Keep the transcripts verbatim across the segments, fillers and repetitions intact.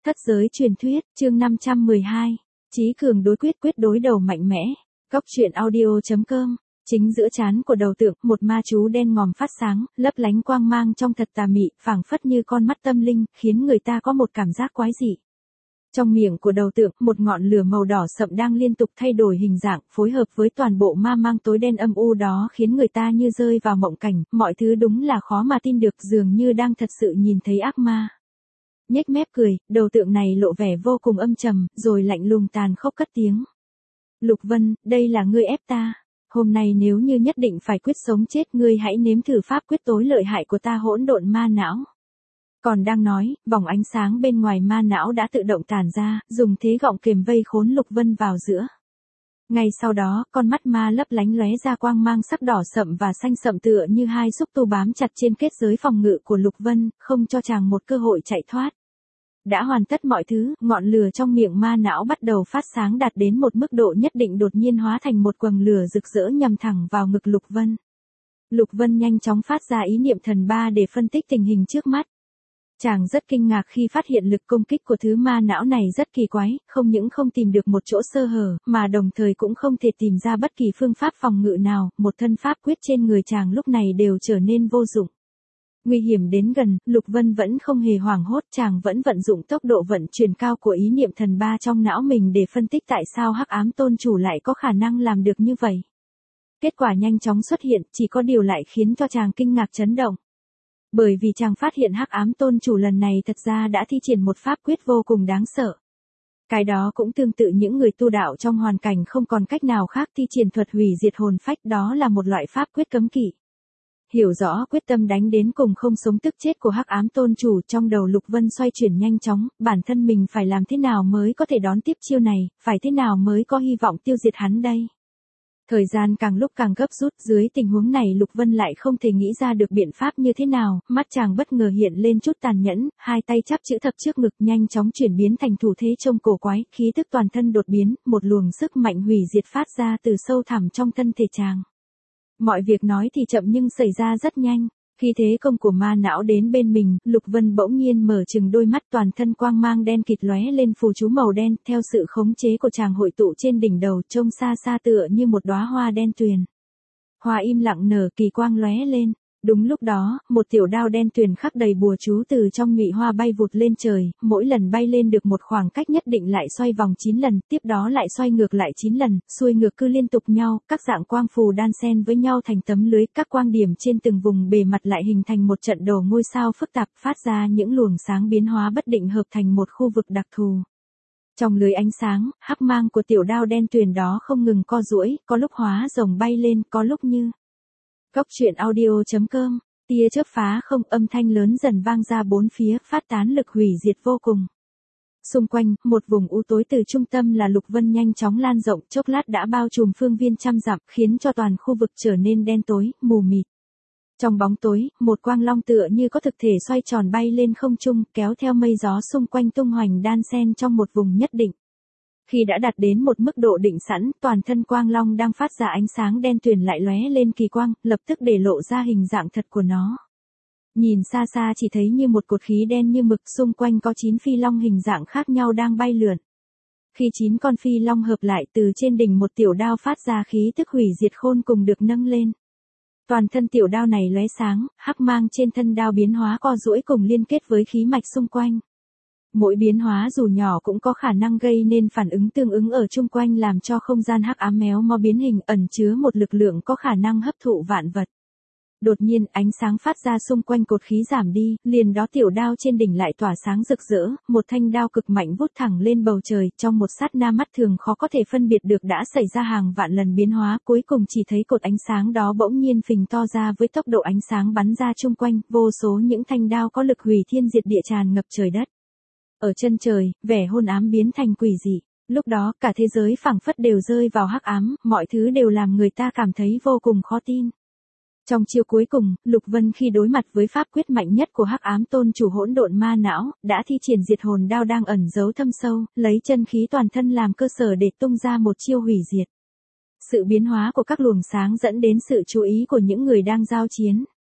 Thất giới truyền thuyết, chương năm trăm mười hai. Chí cường đối quyết quyết đối đầu mạnh mẽ. Góc truyện audio.com. Chính giữa trán của đầu tượng, một ma chú đen ngòm phát sáng, lấp lánh quang mang trong thật tà mị, phảng phất như con mắt tâm linh, khiến người ta có một cảm giác quái dị. Trong miệng của đầu tượng, một ngọn lửa màu đỏ sậm đang liên tục thay đổi hình dạng, phối hợp với toàn bộ ma mang tối đen âm u đó khiến người ta như rơi vào mộng cảnh, mọi thứ đúng là khó mà tin được, dường như đang thật sự nhìn thấy ác ma. Nhếch mép cười, đầu tượng này lộ vẻ vô cùng âm trầm, rồi lạnh lùng tàn khốc cất tiếng. Lục Vân, đây là ngươi ép ta. Hôm nay nếu như nhất định phải quyết sống chết, ngươi hãy nếm thử pháp quyết tối lợi hại của ta, hỗn độn ma não. Còn đang nói, vòng ánh sáng bên ngoài ma não đã tự động tản ra, dùng thế gọng kềm vây khốn Lục Vân vào giữa. Ngay sau đó, con mắt ma lấp lánh lóe ra quang mang sắc đỏ sậm và xanh sậm tựa như hai xúc tu bám chặt trên kết giới phòng ngự của Lục Vân, không cho chàng một cơ hội chạy thoát. Đã hoàn tất mọi thứ, ngọn lửa trong miệng ma não bắt đầu phát sáng đạt đến một mức độ nhất định, đột nhiên hóa thành một quầng lửa rực rỡ nhằm thẳng vào ngực Lục Vân. Lục Vân nhanh chóng phát ra ý niệm thần ba để phân tích tình hình trước mắt. Chàng rất kinh ngạc khi phát hiện lực công kích của thứ ma não này rất kỳ quái, không những không tìm được một chỗ sơ hở, mà đồng thời cũng không thể tìm ra bất kỳ phương pháp phòng ngự nào, một thân pháp quyết trên người chàng lúc này đều trở nên vô dụng. Nguy hiểm đến gần, Lục Vân vẫn không hề hoảng hốt, chàng vẫn vận dụng tốc độ vận chuyển cao của ý niệm thần ba trong não mình để phân tích tại sao Hắc Ám Tôn Chủ lại có khả năng làm được như vậy. Kết quả nhanh chóng xuất hiện, chỉ có điều lại khiến cho chàng kinh ngạc chấn động. Bởi vì chàng phát hiện Hắc Ám Tôn Chủ lần này thật ra đã thi triển một pháp quyết vô cùng đáng sợ. Cái đó cũng tương tự những người tu đạo trong hoàn cảnh không còn cách nào khác thi triển thuật hủy diệt hồn phách, đó là một loại pháp quyết cấm kỵ. Hiểu rõ quyết tâm đánh đến cùng không sống tức chết của Hắc Ám Tôn Chủ, trong đầu Lục Vân xoay chuyển nhanh chóng, bản thân mình phải làm thế nào mới có thể đón tiếp chiêu này, phải thế nào mới có hy vọng tiêu diệt hắn đây. Thời gian càng lúc càng gấp rút, dưới tình huống này Lục Vân lại không thể nghĩ ra được biện pháp như thế nào, mắt chàng bất ngờ hiện lên chút tàn nhẫn, hai tay chắp chữ thập trước ngực nhanh chóng chuyển biến thành thủ thế trông cổ quái, khí tức toàn thân đột biến, một luồng sức mạnh hủy diệt phát ra từ sâu thẳm trong thân thể chàng. Mọi việc nói thì chậm nhưng xảy ra rất nhanh. Khi thế công của ma não đến bên mình, Lục Vân bỗng nhiên mở trừng đôi mắt, toàn thân quang mang đen kịt lóe lên phù chú màu đen, theo sự khống chế của chàng hội tụ trên đỉnh đầu, trông xa xa tựa như một đóa hoa đen tuyền. Hoa im lặng nở, kỳ quang lóe lên. Đúng lúc đó, một tiểu đao đen tuyền khắc đầy bùa chú từ trong nhụy hoa bay vụt lên trời, mỗi lần bay lên được một khoảng cách nhất định lại xoay vòng chín lần, tiếp đó lại xoay ngược lại chín lần, xuôi ngược cứ liên tục nhau, các dạng quang phù đan xen với nhau thành tấm lưới, các quang điểm trên từng vùng bề mặt lại hình thành một trận đồ ngôi sao phức tạp, phát ra những luồng sáng biến hóa bất định hợp thành một khu vực đặc thù. Trong lưới ánh sáng, hắc mang của tiểu đao đen tuyền đó không ngừng co duỗi, có lúc hóa rồng bay lên, có lúc như Góc truyện audio.com, tia chớp phá không, âm thanh lớn dần vang ra bốn phía, phát tán lực hủy diệt vô cùng. Xung quanh, một vùng u tối từ trung tâm là Lục Vân nhanh chóng lan rộng, chốc lát đã bao trùm phương viên trăm dặm, khiến cho toàn khu vực trở nên đen tối, mù mịt. Trong bóng tối, một quang long tựa như có thực thể xoay tròn bay lên không trung, kéo theo mây gió xung quanh tung hoành đan xen trong một vùng nhất định. Khi đã đạt đến một mức độ định sẵn, toàn thân quang long đang phát ra ánh sáng đen tuyền lại lóe lên kỳ quang, lập tức để lộ ra hình dạng thật của nó. Nhìn xa xa chỉ thấy như một cột khí đen như mực, xung quanh có chín phi long hình dạng khác nhau đang bay lượn. Khi chín con phi long hợp lại, từ trên đỉnh một tiểu đao phát ra khí tức hủy diệt khôn cùng được nâng lên. Toàn thân tiểu đao này lóe sáng, hắc mang trên thân đao biến hóa co duỗi cùng liên kết với khí mạch xung quanh. Mỗi biến hóa dù nhỏ cũng có khả năng gây nên phản ứng tương ứng ở chung quanh, làm cho không gian hắc ám méo mó biến hình, ẩn chứa một lực lượng có khả năng hấp thụ vạn vật. Đột nhiên, ánh sáng phát ra xung quanh cột khí giảm đi, liền đó tiểu đao trên đỉnh lại tỏa sáng rực rỡ, một thanh đao cực mạnh vút thẳng lên bầu trời, trong một sát na mắt thường khó có thể phân biệt được đã xảy ra hàng vạn lần biến hóa, cuối cùng chỉ thấy cột ánh sáng đó bỗng nhiên phình to ra với tốc độ ánh sáng bắn ra chung quanh, vô số những thanh đao có lực hủy thiên diệt địa tràn ngập trời đất. Ở chân trời, vẻ hôn ám biến thành quỷ dị. Lúc đó, cả thế giới phảng phất đều rơi vào hắc ám, mọi thứ đều làm người ta cảm thấy vô cùng khó tin. Trong chiêu cuối cùng, Lục Vân khi đối mặt với pháp quyết mạnh nhất của Hắc Ám Tôn Chủ hỗn độn ma não, đã thi triển diệt hồn đao đang ẩn giấu thâm sâu, lấy chân khí toàn thân làm cơ sở để tung ra một chiêu hủy diệt. Sự biến hóa của các luồng sáng dẫn đến sự chú ý của những người đang giao chiến.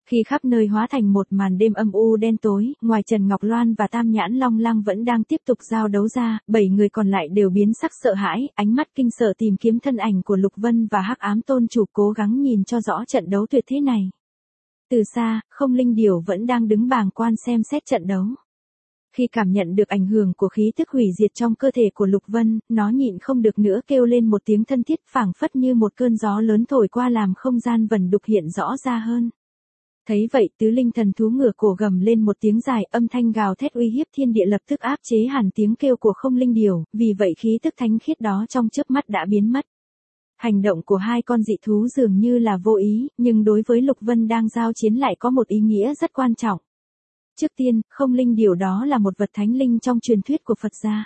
Khi khắp nơi hóa thành một màn đêm âm u đen tối, ngoài Trần Ngọc Loan và Tam Nhãn Long Lăng vẫn đang tiếp tục giao đấu ra, bảy người còn lại đều biến sắc sợ hãi, ánh mắt kinh sợ tìm kiếm thân ảnh của Lục Vân và Hắc Ám Tôn Chủ cố gắng nhìn cho rõ trận đấu tuyệt thế này. Từ xa, Không Linh Điểu vẫn đang đứng bàng quan xem xét trận đấu. Khi cảm nhận được ảnh hưởng của khí tức hủy diệt trong cơ thể của Lục Vân, nó nhịn không được nữa kêu lên một tiếng thân thiết phảng phất như một cơn gió lớn thổi qua làm không gian vẩn đục hiện rõ ra hơn. Thấy vậy tứ linh thần thú ngửa cổ gầm lên một tiếng dài, âm thanh gào thét uy hiếp thiên địa lập tức áp chế hẳn tiếng kêu của Không Linh Điểu, vì vậy khí tức thánh khiết đó trong chớp mắt đã biến mất. Hành động của hai con dị thú dường như là vô ý, nhưng đối với Lục Vân đang giao chiến lại có một ý nghĩa rất quan trọng. Trước tiên, Không Linh Điểu đó là một vật thánh linh trong truyền thuyết của Phật gia.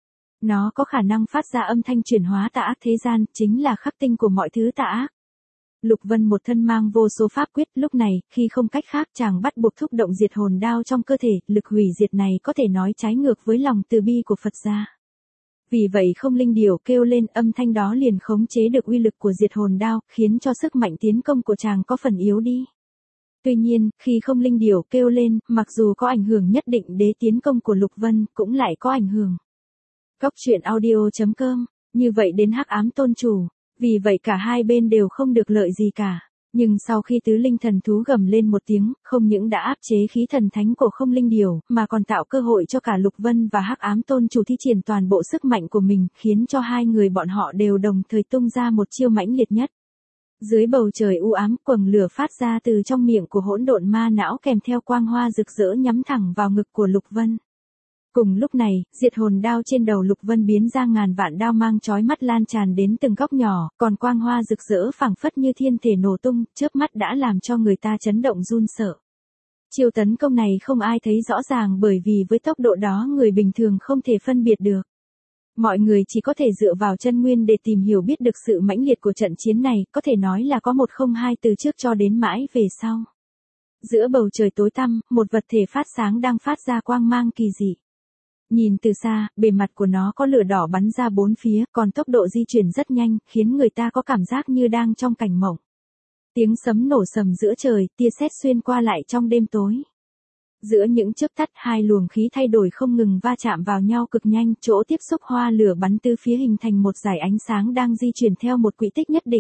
Nó có khả năng phát ra âm thanh chuyển hóa tà ác thế gian, chính là khắc tinh của mọi thứ tà ác. Lục Vân một thân mang vô số pháp quyết, lúc này, khi không cách khác chàng bắt buộc thúc động diệt hồn đao trong cơ thể, lực hủy diệt này có thể nói trái ngược với lòng từ bi của Phật gia. Vì vậy Không Linh Điểu kêu lên, âm thanh đó liền khống chế được uy lực của diệt hồn đao, khiến cho sức mạnh tiến công của chàng có phần yếu đi. Tuy nhiên, khi Không Linh Điểu kêu lên, mặc dù có ảnh hưởng nhất định đế tiến công của Lục Vân, cũng lại có ảnh hưởng. Góc truyện audio chấm com, như vậy đến Hắc Ám Tôn Chủ, vì vậy cả hai bên đều không được lợi gì cả. Nhưng sau khi tứ linh thần thú gầm lên một tiếng, không những đã áp chế khí thần thánh của Không Linh Điểu, mà còn tạo cơ hội cho cả Lục Vân và Hắc Ám Tôn Chủ thi triển toàn bộ sức mạnh của mình, khiến cho hai người bọn họ đều đồng thời tung ra một chiêu mãnh liệt nhất. Dưới bầu trời u ám, quầng lửa phát ra từ trong miệng của hỗn độn ma não kèm theo quang hoa rực rỡ nhắm thẳng vào ngực của Lục Vân. Cùng lúc này, diệt hồn đao trên đầu Lục Vân biến ra ngàn vạn đao mang chói mắt lan tràn đến từng góc nhỏ, còn quang hoa rực rỡ phảng phất như thiên thể nổ tung, chớp mắt đã làm cho người ta chấn động run sợ. Chiêu tấn công này không ai thấy rõ ràng bởi vì với tốc độ đó người bình thường không thể phân biệt được. Mọi người chỉ có thể dựa vào chân nguyên để tìm hiểu biết được sự mãnh liệt của trận chiến này, có thể nói là có một không hai từ trước cho đến mãi về sau. Giữa bầu trời tối tăm, một vật thể phát sáng đang phát ra quang mang kỳ dị. Nhìn từ xa, bề mặt của nó có lửa đỏ bắn ra bốn phía, còn tốc độ di chuyển rất nhanh, khiến người ta có cảm giác như đang trong cảnh mộng. Tiếng sấm nổ sầm giữa trời, tia sét xuyên qua lại trong đêm tối. Giữa những chớp tắt, hai luồng khí thay đổi không ngừng va chạm vào nhau cực nhanh, chỗ tiếp xúc hoa lửa bắn từ phía hình thành một dải ánh sáng đang di chuyển theo một quỹ tích nhất định.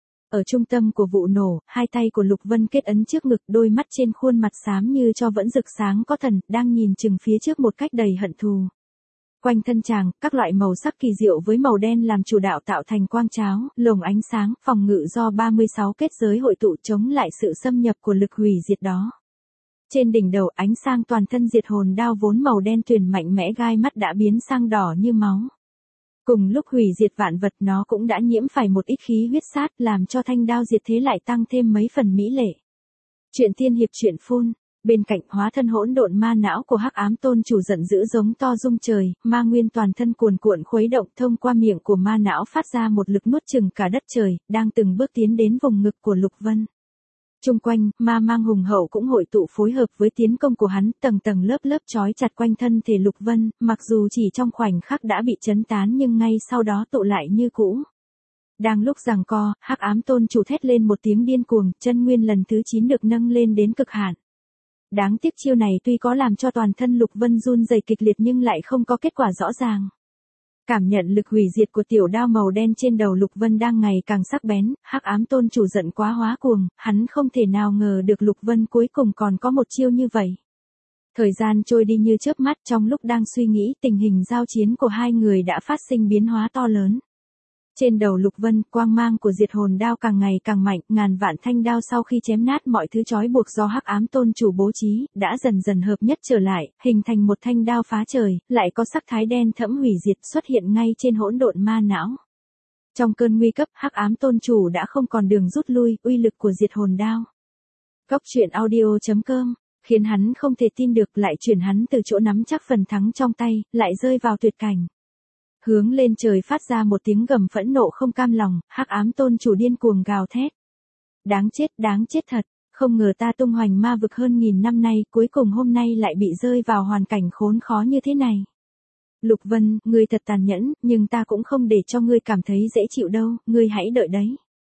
Ở trung tâm của vụ nổ, hai tay của Lục Vân kết ấn trước ngực, đôi mắt trên khuôn mặt xám như cho vẫn rực sáng có thần, đang nhìn chừng phía trước một cách đầy hận thù. Quanh thân chàng, các loại màu sắc kỳ diệu với màu đen làm chủ đạo tạo thành quang cháo, lồng ánh sáng, phòng ngự do ba mươi sáu kết giới hội tụ chống lại sự xâm nhập của lực hủy diệt đó. Trên đỉnh đầu ánh sang toàn thân diệt hồn đao vốn màu đen tuyền mạnh mẽ gai mắt đã biến sang đỏ như máu. Cùng lúc hủy diệt vạn vật nó cũng đã nhiễm phải một ít khí huyết sát làm cho thanh đao diệt thế lại tăng thêm mấy phần mỹ lệ. Chuyện tiên hiệp truyện phun, bên cạnh hóa thân hỗn độn ma não của Hắc Ám Tôn Chủ giận dữ giống to rung trời, ma nguyên toàn thân cuồn cuộn khuấy động thông qua miệng của ma não phát ra một lực nuốt chừng cả đất trời, đang từng bước tiến đến vùng ngực của Lục Vân. Trung quanh, ma mang hùng hậu cũng hội tụ phối hợp với tiến công của hắn, tầng tầng lớp lớp trói chặt quanh thân thể Lục Vân, mặc dù chỉ trong khoảnh khắc đã bị chấn tán nhưng ngay sau đó tụ lại như cũ. Đang lúc giằng co, Hắc Ám Tôn Chủ thét lên một tiếng điên cuồng, chân nguyên lần thứ chín được nâng lên đến cực hạn. Đáng tiếc chiêu này tuy có làm cho toàn thân Lục Vân run rẩy kịch liệt nhưng lại không có kết quả rõ ràng. Cảm nhận lực hủy diệt của tiểu đao màu đen trên đầu Lục Vân đang ngày càng sắc bén, Hắc Ám Tôn Chủ giận quá hóa cuồng, hắn không thể nào ngờ được Lục Vân cuối cùng còn có một chiêu như vậy. Thời gian trôi đi như chớp mắt, trong lúc đang suy nghĩ, tình hình giao chiến của hai người đã phát sinh biến hóa to lớn. Trên đầu Lục Vân, quang mang của diệt hồn đao càng ngày càng mạnh, ngàn vạn thanh đao sau khi chém nát mọi thứ trói buộc do Hắc Ám Tôn Chủ bố trí, đã dần dần hợp nhất trở lại, hình thành một thanh đao phá trời, lại có sắc thái đen thẫm hủy diệt xuất hiện ngay trên hỗn độn ma não. Trong cơn nguy cấp, Hắc Ám Tôn Chủ đã không còn đường rút lui, uy lực của diệt hồn đao. Góc truyện audio chấm com, khiến hắn không thể tin được, lại chuyển hắn từ chỗ nắm chắc phần thắng trong tay, lại rơi vào tuyệt cảnh. Hướng lên trời phát ra một tiếng gầm phẫn nộ không cam lòng, Hắc Ám Tôn Chủ điên cuồng gào thét. Đáng chết, đáng chết thật, không ngờ ta tung hoành ma vực hơn nghìn năm nay, cuối cùng hôm nay lại bị rơi vào hoàn cảnh khốn khó như thế này. Lục Vân, ngươi thật tàn nhẫn, nhưng ta cũng không để cho ngươi cảm thấy dễ chịu đâu, ngươi hãy đợi đấy.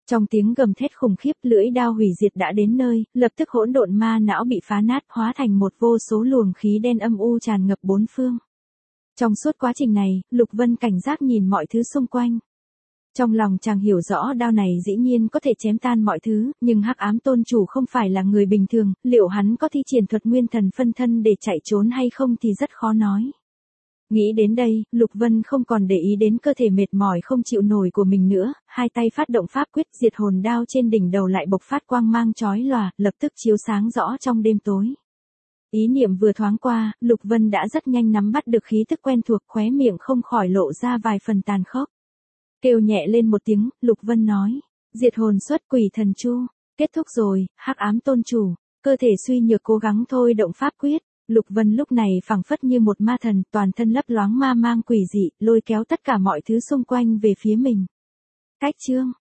Trong tiếng gầm thét khủng khiếp, lưỡi đao hủy diệt đã đến nơi, lập tức hỗn độn ma não bị phá nát, hóa thành một vô số luồng khí đen âm u tràn ngập bốn phương. Trong suốt quá trình này, Lục Vân cảnh giác nhìn mọi thứ xung quanh. Trong lòng chàng hiểu rõ đao này dĩ nhiên có thể chém tan mọi thứ, nhưng Hắc Ám Tôn chủ không phải là người bình thường, liệu hắn có thi triển thuật nguyên thần phân thân để chạy trốn hay không thì rất khó nói. Nghĩ đến đây, Lục Vân không còn để ý đến cơ thể mệt mỏi không chịu nổi của mình nữa, hai tay phát động pháp quyết, diệt hồn đao trên đỉnh đầu lại bộc phát quang mang chói lòa, lập tức chiếu sáng rõ trong đêm tối. Ý niệm vừa thoáng qua, Lục Vân đã rất nhanh nắm bắt được khí tức quen thuộc, khóe miệng không khỏi lộ ra vài phần tàn khốc. Kêu nhẹ lên một tiếng, Lục Vân nói, diệt hồn xuất quỷ thần chu, kết thúc rồi, Hắc Ám Tôn chủ, cơ thể suy nhược cố gắng thôi động pháp quyết. Lục Vân lúc này phảng phất như một ma thần, toàn thân lấp loáng ma mang quỷ dị, lôi kéo tất cả mọi thứ xung quanh về phía mình. Cách chương